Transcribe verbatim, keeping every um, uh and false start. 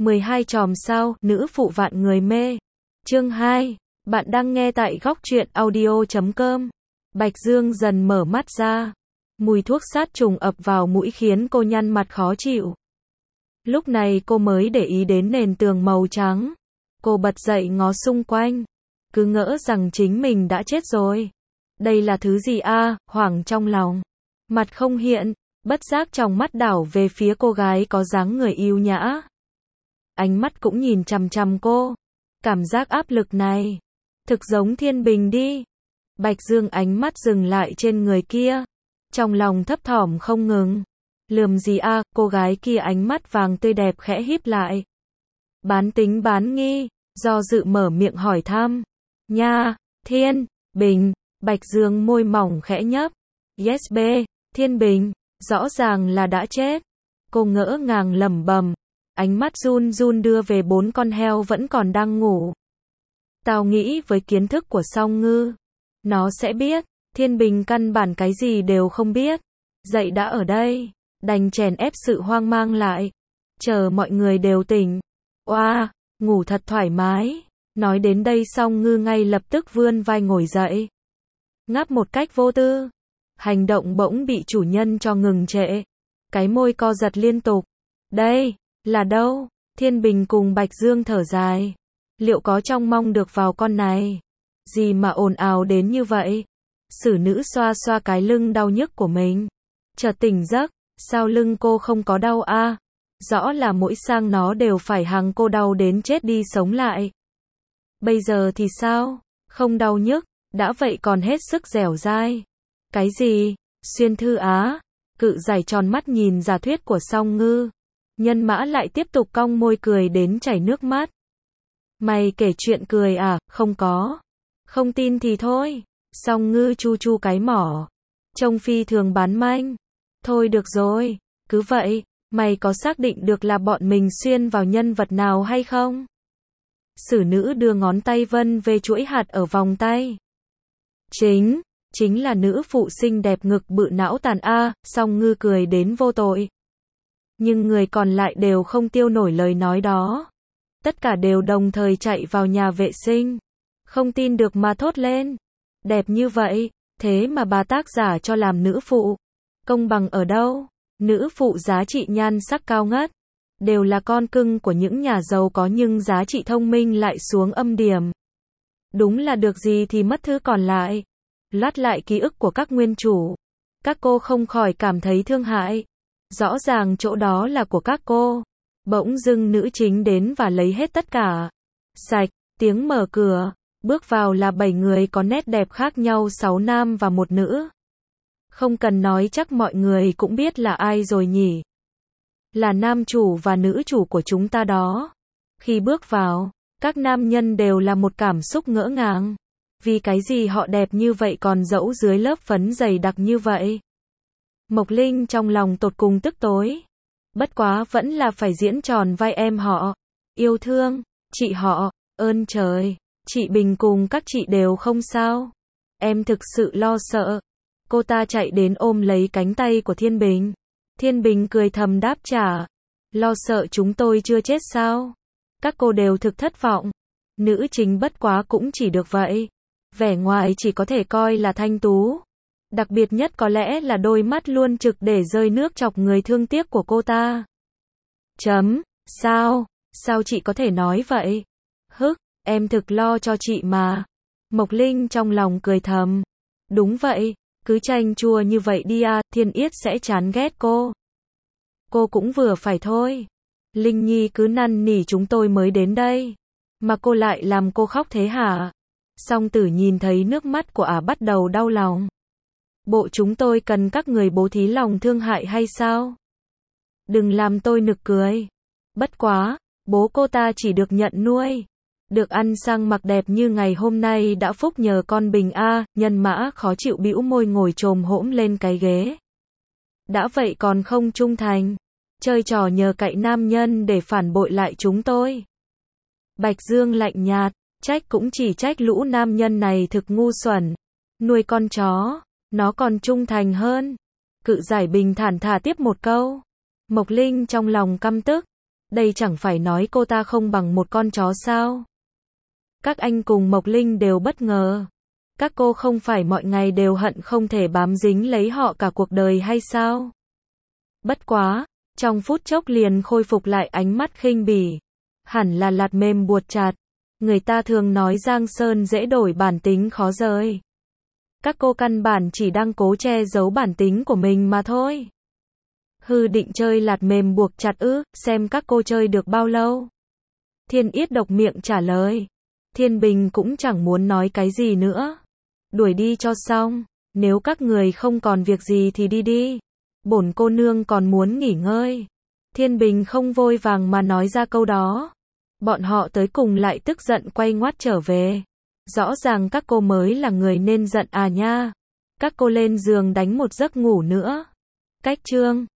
mười hai chòm sao, nữ phụ vạn người mê. Chương hai. Bạn đang nghe tại góc truyện audio chấm com. Bạch Dương dần mở mắt ra. Mùi thuốc sát trùng ập vào mũi khiến cô nhăn mặt khó chịu. Lúc này cô mới để ý đến nền tường màu trắng. Cô bật dậy ngó xung quanh. Cứ ngỡ rằng chính mình đã chết rồi. Đây là thứ gì a? À? Hoảng trong lòng. Mặt không hiện, bất giác trong mắt đảo về phía cô gái có dáng người yêu nhã. Ánh mắt cũng nhìn chằm chằm cô. Cảm giác áp lực này thực giống Thiên Bình đi. Bạch Dương ánh mắt dừng lại trên người kia. Trong lòng thấp thỏm không ngừng. Lườm gì a? À? Cô gái kia ánh mắt vàng tươi đẹp khẽ híp lại. Bán tính bán nghi, do dự mở miệng hỏi thăm. Nha, Thiên Bình. Bạch Dương môi mỏng khẽ nhấp. Yes b, Thiên Bình, rõ ràng là đã chết. Cô ngỡ ngàng lẩm bẩm, ánh mắt run run đưa về bốn con heo vẫn còn đang ngủ. Tao nghĩ với kiến thức của Song Ngư, nó sẽ biết. Thiên Bình căn bản cái gì đều không biết. Dậy đã ở đây, đành chèn ép sự hoang mang lại. Chờ mọi người đều tỉnh. Oa, wow, ngủ thật thoải mái. Nói đến đây Song Ngư ngay lập tức vươn vai ngồi dậy. Ngáp một cách vô tư. Hành động bỗng bị chủ nhân cho ngừng trệ. Cái môi co giật liên tục. Đây, là đâu? Thiên Bình cùng Bạch Dương thở dài. Liệu có trông mong được vào con này? Gì mà ồn ào đến như vậy? Sử nữ xoa xoa cái lưng đau nhức của mình. Chợt tỉnh giấc, sao lưng cô không có đau a? À? Rõ là mỗi sang nó đều phải hằng cô đau đến chết đi sống lại. Bây giờ thì sao? Không đau nhức, đã vậy còn hết sức dẻo dai. Cái gì? Xuyên thư á? Cự giải tròn mắt nhìn giả thuyết của Song Ngư. Nhân mã lại tiếp tục cong môi cười đến chảy nước mắt. Mày kể chuyện cười à? Không có. Không tin thì thôi. Song Ngư chu chu cái mỏ. Trông phi thường bán manh. Thôi được rồi. Cứ vậy, mày có xác định được là bọn mình xuyên vào nhân vật nào hay không? Sử nữ đưa ngón tay vân về chuỗi hạt ở vòng tay. Chính, chính là nữ phụ xinh đẹp ngực bự não tàn a. Song Ngư cười đến vô tội. Nhưng người còn lại đều không tiêu nổi lời nói đó. Tất cả đều đồng thời chạy vào nhà vệ sinh. Không tin được mà thốt lên. Đẹp như vậy, thế mà bà tác giả cho làm nữ phụ. Công bằng ở đâu? Nữ phụ giá trị nhan sắc cao ngất. Đều là con cưng của những nhà giàu có nhưng giá trị thông minh lại xuống âm điểm. Đúng là được gì thì mất thứ còn lại. Loát lại ký ức của các nguyên chủ. Các cô không khỏi cảm thấy thương hại. Rõ ràng chỗ đó là của các cô. Bỗng dưng nữ chính đến và lấy hết tất cả. Sạch, tiếng mở cửa. Bước vào là bảy người có nét đẹp khác nhau, sáu nam và một nữ. Không cần nói chắc mọi người cũng biết là ai rồi nhỉ. Là nam chủ và nữ chủ của chúng ta đó. Khi bước vào, các nam nhân đều là một cảm xúc ngỡ ngàng. Vì cái gì họ đẹp như vậy còn dẫu dưới lớp phấn dày đặc như vậy? Mộc Linh trong lòng tột cùng tức tối. Bất quá vẫn là phải diễn tròn vai em họ. Yêu thương, chị họ, ơn trời. Chị Bình cùng các chị đều không sao. Em thực sự lo sợ. Cô ta chạy đến ôm lấy cánh tay của Thiên Bình. Thiên Bình cười thầm đáp trả. Lo sợ chúng tôi chưa chết sao? Các cô đều thực thất vọng. Nữ chính bất quá cũng chỉ được vậy. Vẻ ngoài chỉ có thể coi là thanh tú. Đặc biệt nhất có lẽ là đôi mắt luôn trực để rơi nước chọc người thương tiếc của cô ta. Chấm, sao? Sao chị có thể nói vậy? Hức, em thực lo cho chị mà. Mộc Linh trong lòng cười thầm. Đúng vậy, cứ chanh chua như vậy đi à, Thiên Yết sẽ chán ghét cô. Cô cũng vừa phải thôi. Linh Nhi cứ năn nỉ chúng tôi mới đến đây. Mà cô lại làm cô khóc thế hả? Song Tử nhìn thấy nước mắt của ả bắt đầu đau lòng. Bộ chúng tôi cần các người bố thí lòng thương hại hay sao? Đừng làm tôi nực cười. Bất quá, bố cô ta chỉ được nhận nuôi. Được ăn sang mặc đẹp như ngày hôm nay đã phúc nhờ con Bình a. Nhân mã khó chịu bĩu môi ngồi chồm hổm lên cái ghế. Đã vậy còn không trung thành. Chơi trò nhờ cậy nam nhân để phản bội lại chúng tôi. Bạch Dương lạnh nhạt. Trách cũng chỉ trách lũ nam nhân này thực ngu xuẩn. Nuôi con chó, nó còn trung thành hơn. Cự giải bình thản thả tiếp một câu. Mộc Linh trong lòng căm tức. Đây chẳng phải nói cô ta không bằng một con chó sao? Các anh cùng Mộc Linh đều bất ngờ. Các cô không phải mọi ngày đều hận không thể bám dính lấy họ cả cuộc đời hay sao? Bất quá, trong phút chốc liền khôi phục lại ánh mắt khinh bỉ. Hẳn là lạt mềm buộc chặt. Người ta thường nói Giang Sơn dễ đổi bản tính khó rời. Các cô căn bản chỉ đang cố che giấu bản tính của mình mà thôi. Hư định chơi lạt mềm buộc chặt ư, xem các cô chơi được bao lâu. Thiên Yết độc miệng trả lời. Thiên Bình cũng chẳng muốn nói cái gì nữa. Đuổi đi cho xong, nếu các người không còn việc gì thì đi đi. Bổn cô nương còn muốn nghỉ ngơi. Thiên Bình không vội vàng mà nói ra câu đó. Bọn họ tới cùng lại tức giận quay ngoắt trở về. Rõ ràng các cô mới là người nên giận à nha. Các cô lên giường đánh một giấc ngủ nữa. Cách chương